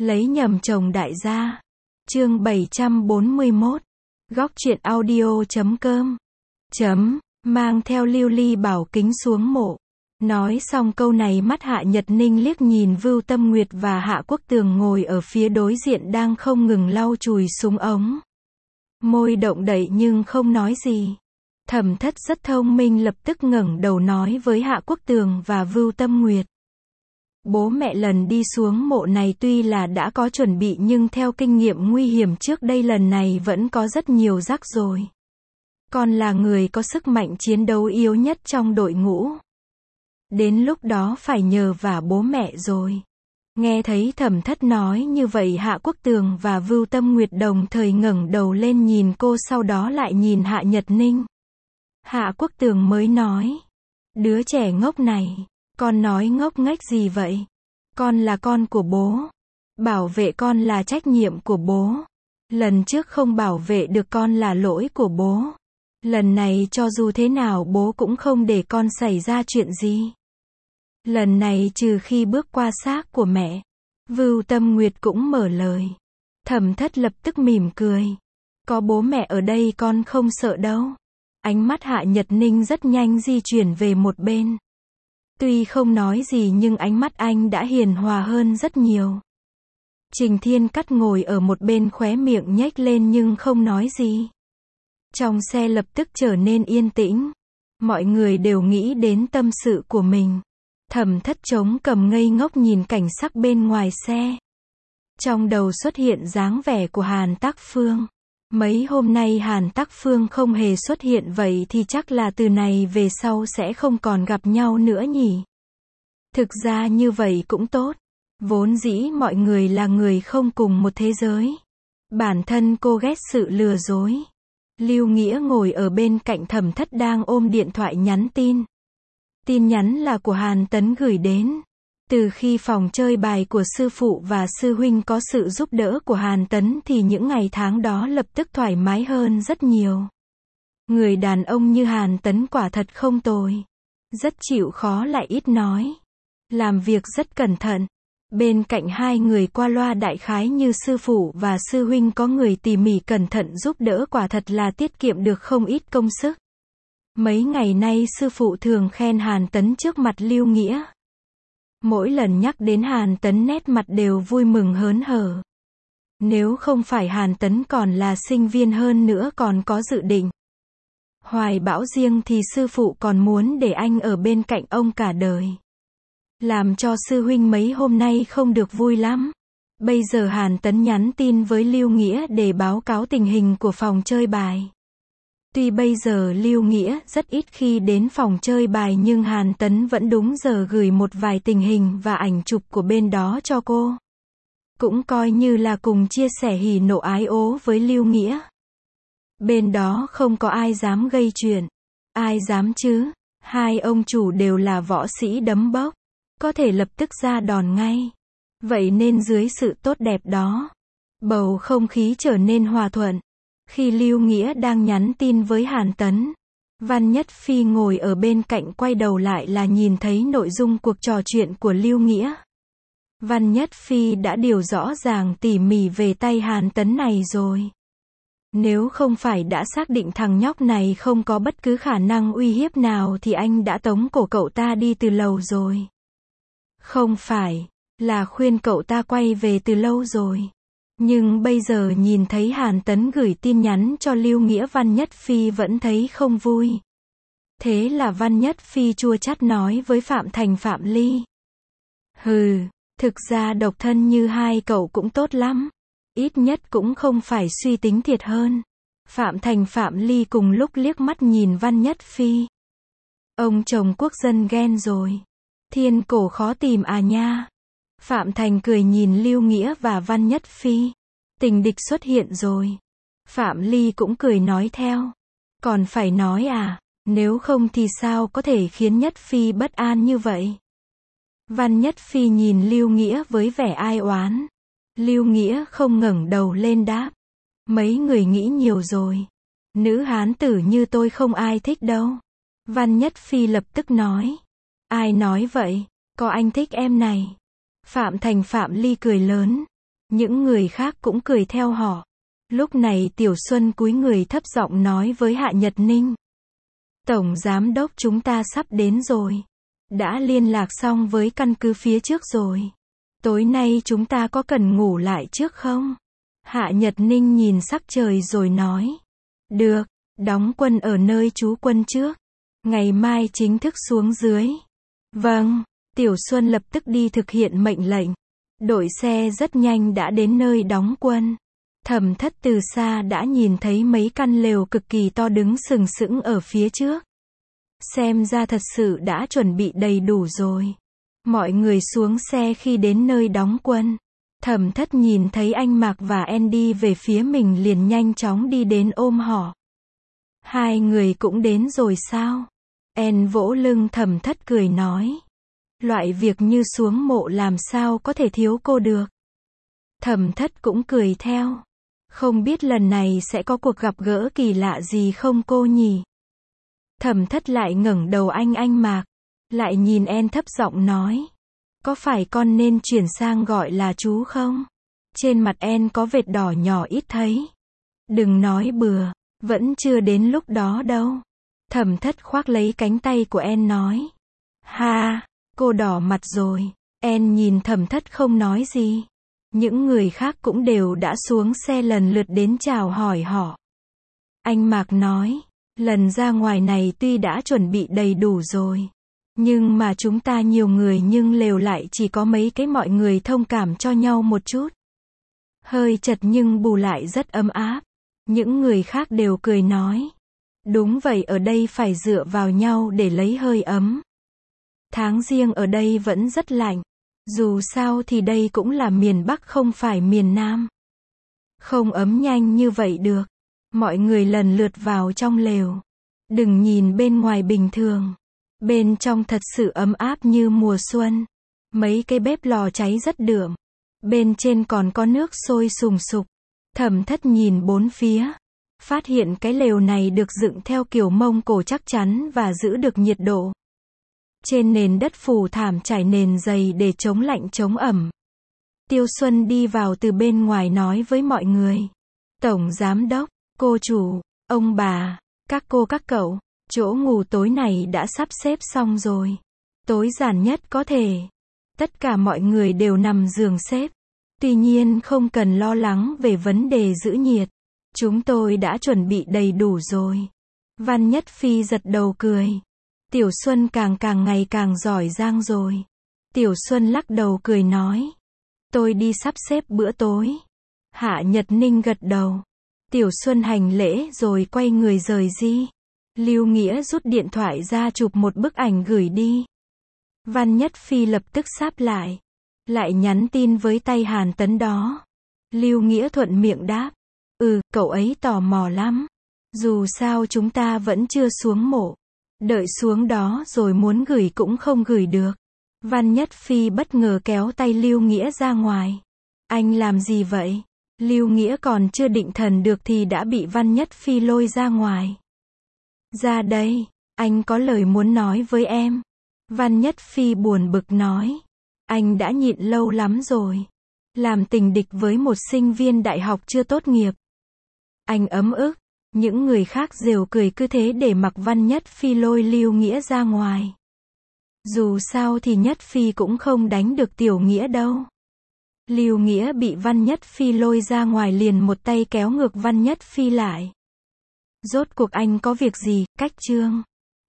Lấy nhầm chồng đại gia. Chương 741. Góc truyện audio.com. Mang theo lưu ly bảo kính xuống mộ. Nói xong câu này, mắt Hạ Nhật Ninh liếc nhìn Vưu Tâm Nguyệt và Hạ Quốc Tường ngồi ở phía đối diện đang không ngừng lau chùi súng ống. Môi động đậy nhưng không nói gì. Thẩm Thất rất thông minh, lập tức ngẩng đầu nói với Hạ Quốc Tường và Vưu Tâm Nguyệt. Bố mẹ lần đi xuống mộ này tuy là đã có chuẩn bị nhưng theo kinh nghiệm nguy hiểm trước đây lần này vẫn có rất nhiều rắc rối. Con là người có sức mạnh chiến đấu yếu nhất trong đội ngũ. Đến lúc đó phải nhờ vả bố mẹ rồi. Nghe thấy Thẩm Thất nói như vậy, Hạ Quốc Tường và Vưu Tâm Nguyệt đồng thời ngẩng đầu lên nhìn cô, sau đó lại nhìn Hạ Nhật Ninh. Hạ Quốc Tường mới nói. Đứa trẻ ngốc này. Con nói ngốc nghếch gì vậy? Con là con của bố. Bảo vệ con là trách nhiệm của bố. Lần trước không bảo vệ được con là lỗi của bố. Lần này cho dù thế nào bố cũng không để con xảy ra chuyện gì. Lần này trừ khi bước qua xác của mẹ. Vưu Tâm Nguyệt cũng mở lời. Thẩm Thất lập tức mỉm cười. Có bố mẹ ở đây con không sợ đâu. Ánh mắt Hạ Nhật Ninh rất nhanh di chuyển về một bên. Tuy không nói gì nhưng ánh mắt anh đã hiền hòa hơn rất nhiều. Trình Thiên Cắt ngồi ở một bên, khóe miệng nhếch lên nhưng không nói gì. Trong xe lập tức trở nên yên tĩnh. Mọi người đều nghĩ đến tâm sự của mình. Thẩm Thất chống cầm ngây ngốc nhìn cảnh sắc bên ngoài xe. Trong đầu xuất hiện dáng vẻ của Hàn Tác Phương. Mấy hôm nay Hàn Tác Phương không hề xuất hiện, vậy thì chắc là từ này về sau sẽ không còn gặp nhau nữa nhỉ. Thực ra như vậy cũng tốt. Vốn dĩ mọi người là người không cùng một thế giới. Bản thân cô ghét sự lừa dối. Lưu Nghĩa ngồi ở bên cạnh Thẩm Thất đang ôm điện thoại nhắn tin. Tin nhắn là của Hàn Tấn gửi đến. Từ khi phòng chơi bài của sư phụ và sư huynh có sự giúp đỡ của Hàn Tấn thì những ngày tháng đó lập tức thoải mái hơn rất nhiều. Người đàn ông như Hàn Tấn quả thật không tồi. Rất chịu khó lại ít nói. Làm việc rất cẩn thận. Bên cạnh hai người qua loa đại khái như sư phụ và sư huynh có người tỉ mỉ cẩn thận giúp đỡ, quả thật là tiết kiệm được không ít công sức. Mấy ngày nay sư phụ thường khen Hàn Tấn trước mặt Lưu Nghĩa. Mỗi lần nhắc đến Hàn Tấn nét mặt đều vui mừng hớn hở. Nếu không phải Hàn Tấn còn là sinh viên, hơn nữa còn có dự định hoài bão riêng thì sư phụ còn muốn để anh ở bên cạnh ông cả đời. Làm cho sư huynh mấy hôm nay không được vui lắm. Bây giờ Hàn Tấn nhắn tin với Lưu Nghĩa để báo cáo tình hình của phòng chơi bài. Tuy bây giờ Lưu Nghĩa rất ít khi đến phòng chơi bài nhưng Hàn Tấn vẫn đúng giờ gửi một vài tình hình và ảnh chụp của bên đó cho cô. Cũng coi như là cùng chia sẻ hỉ nộ ái ố với Lưu Nghĩa. Bên đó không có ai dám gây chuyện. Ai dám chứ? Hai ông chủ đều là võ sĩ đấm bốc. Có thể lập tức ra đòn ngay. Vậy nên dưới sự tốt đẹp đó, bầu không khí trở nên hòa thuận. Khi Lưu Nghĩa đang nhắn tin với Hàn Tấn, Văn Nhất Phi ngồi ở bên cạnh quay đầu lại là nhìn thấy nội dung cuộc trò chuyện của Lưu Nghĩa. Văn Nhất Phi đã điều rõ ràng tỉ mỉ về tay Hàn Tấn này rồi. Nếu không phải đã xác định thằng nhóc này không có bất cứ khả năng uy hiếp nào thì anh đã tống cổ cậu ta đi từ lâu rồi. Không phải, là khuyên cậu ta quay về từ lâu rồi. Nhưng bây giờ nhìn thấy Hàn Tấn gửi tin nhắn cho Lưu Nghĩa, Văn Nhất Phi vẫn thấy không vui. Thế là Văn Nhất Phi chua chát nói với Phạm Thành, Phạm Ly. Hừ, thực ra độc thân như hai cậu cũng tốt lắm. Ít nhất cũng không phải suy tính thiệt hơn. Phạm Thành, Phạm Ly cùng lúc liếc mắt nhìn Văn Nhất Phi. Ông chồng quốc dân ghen rồi. Thiên cổ khó tìm à nha. Phạm Thành cười nhìn Lưu Nghĩa và Văn Nhất Phi. Tình địch xuất hiện rồi. Phạm Ly cũng cười nói theo. Còn phải nói à, nếu không thì sao có thể khiến Nhất Phi bất an như vậy. Văn Nhất Phi nhìn Lưu Nghĩa với vẻ ai oán. Lưu Nghĩa không ngẩng đầu lên đáp. Mấy người nghĩ nhiều rồi. Nữ hán tử như tôi không ai thích đâu. Văn Nhất Phi lập tức nói. Ai nói vậy, có anh thích em này. Phạm Thành, Phạm Ly cười lớn. Những người khác cũng cười theo họ. Lúc này Tiểu Xuân cúi người thấp giọng nói với Hạ Nhật Ninh. Tổng giám đốc chúng ta sắp đến rồi. Đã liên lạc xong với căn cứ phía trước rồi. Tối nay chúng ta có cần ngủ lại trước không? Hạ Nhật Ninh nhìn sắc trời rồi nói. Được, đóng quân ở nơi trú quân trước. Ngày mai chính thức xuống dưới. Vâng, Tiểu Xuân lập tức đi thực hiện mệnh lệnh. Đội xe rất nhanh đã đến nơi đóng quân. Thẩm Thất từ xa đã nhìn thấy mấy căn lều cực kỳ to đứng sừng sững ở phía trước. Xem ra thật sự đã chuẩn bị đầy đủ rồi. Mọi người xuống xe khi đến nơi đóng quân. Thẩm Thất nhìn thấy anh Mạc và Andy về phía mình liền nhanh chóng đi đến ôm họ. Hai người cũng đến rồi sao? Anne vỗ lưng Thẩm Thất cười nói. Loại việc như xuống mộ làm sao có thể thiếu cô được. Thẩm Thất cũng cười theo. Không biết lần này sẽ có cuộc gặp gỡ kỳ lạ gì không cô nhỉ? Thẩm Thất lại ngẩng đầu anh Mạc. Lại nhìn Anne thấp giọng nói. Có phải con nên chuyển sang gọi là chú không? Trên mặt Anne có vệt đỏ nhỏ ít thấy. Đừng nói bừa, vẫn chưa đến lúc đó đâu. Thẩm Thất khoác lấy cánh tay của Anne nói. Ha, cô đỏ mặt rồi. Anne nhìn Thẩm Thất không nói gì. Những người khác cũng đều đã xuống xe lần lượt đến chào hỏi họ. Anh Mạc nói, lần ra ngoài này tuy đã chuẩn bị đầy đủ rồi. Nhưng mà chúng ta nhiều người nhưng lều lại chỉ có mấy cái, mọi người thông cảm cho nhau một chút. Hơi chật nhưng bù lại rất ấm áp. Những người khác đều cười nói. Đúng vậy, ở đây phải dựa vào nhau để lấy hơi ấm. Tháng giêng ở đây vẫn rất lạnh. Dù sao thì đây cũng là miền Bắc không phải miền Nam. Không ấm nhanh như vậy được. Mọi người lần lượt vào trong lều. Đừng nhìn bên ngoài bình thường. Bên trong thật sự ấm áp như mùa xuân. Mấy cái bếp lò cháy rất đượm. Bên trên còn có nước sôi sùng sục. Thẩm Thất nhìn bốn phía. Phát hiện cái lều này được dựng theo kiểu Mông Cổ chắc chắn và giữ được nhiệt độ. Trên nền đất phủ thảm trải nền dày để chống lạnh chống ẩm. Tiêu Xuân đi vào từ bên ngoài nói với mọi người. Tổng giám đốc, cô chủ, ông bà, các cô các cậu, chỗ ngủ tối này đã sắp xếp xong rồi. Tối giản nhất có thể. Tất cả mọi người đều nằm giường xếp. Tuy nhiên không cần lo lắng về vấn đề giữ nhiệt. Chúng tôi đã chuẩn bị đầy đủ rồi. Văn Nhất Phi giật đầu cười. Tiểu Xuân càng ngày càng giỏi giang rồi. Tiểu Xuân lắc đầu cười nói. Tôi đi sắp xếp bữa tối. Hạ Nhật Ninh gật đầu. Tiểu Xuân hành lễ rồi quay người rời đi. Lưu Nghĩa rút điện thoại ra chụp một bức ảnh gửi đi. Văn Nhất Phi lập tức sáp lại. Lại nhắn tin với tay Hàn Tấn đó. Lưu Nghĩa thuận miệng đáp. Cậu ấy tò mò lắm. Dù sao chúng ta vẫn chưa xuống mộ. Đợi xuống đó rồi muốn gửi cũng không gửi được. Văn Nhất Phi bất ngờ kéo tay Lưu Nghĩa ra ngoài. Anh làm gì vậy? Lưu Nghĩa còn chưa định thần được thì đã bị Văn Nhất Phi lôi ra ngoài. Ra đây, anh có lời muốn nói với em. Văn Nhất Phi buồn bực nói. Anh đã nhịn lâu lắm rồi. Làm tình địch với một sinh viên đại học chưa tốt nghiệp. Anh ấm ức. Những người khác rều cười cứ thế để mặc Văn Nhất Phi lôi Lưu Nghĩa ra ngoài. Dù sao thì Nhất Phi cũng không đánh được Tiểu Nghĩa đâu. Lưu Nghĩa bị Văn Nhất Phi lôi ra ngoài liền một tay kéo ngược Văn Nhất Phi lại. Rốt cuộc anh có việc gì, cách trương?